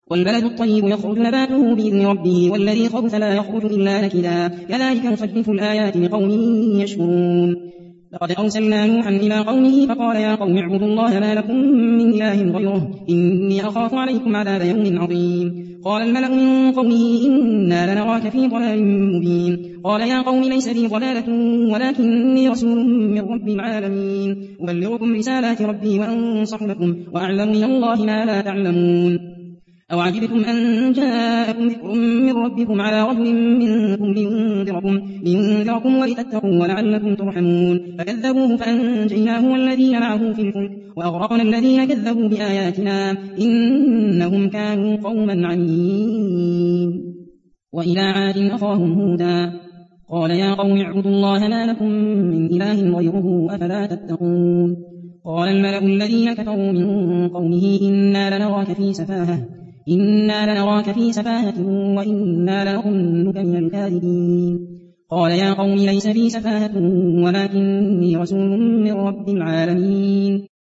والبلد الطيب يخرج نباته بإذن ربه والذي خبث لا يخرج إلا نكدا كذلك نصرف الآيات لقوم يشكرون لقد أرسلنا نوحا إلى قومه فقال يا قوم اعبدوا الله ما لكم من إله غيره إني أخاف عليكم عذاب يوم عظيم قال الملأ من قومه إنا لنراك في ضلال مبين قال يا قوم ليس بي ضلالة ولكني رسول من رب العالمين أبلغكم رسالات ربي وأنصح لكم وأعلم من الله ما لا تعلمون أو عجبتم أن جاءكم ذكر من ربكم على رجل منكم لينذركم ولتتقوا ولعلكم ترحمون فكذبوه فأنجيناه والذين معه في الفلك وأغرقنا الذين كذبوا بآياتنا إنهم كانوا قوما عمين وإلى عاد أخاهم هودا قال يا قوم اعبدوا الله ما لكم من إله غيره أفلا تتقون قال الملأ الذين كفروا من قومه إنا لنراك في سفاهة وإنا لنظنك من الكاذبين قال يا قوم ليس بي سفاهة ولكني رسول من رب العالمين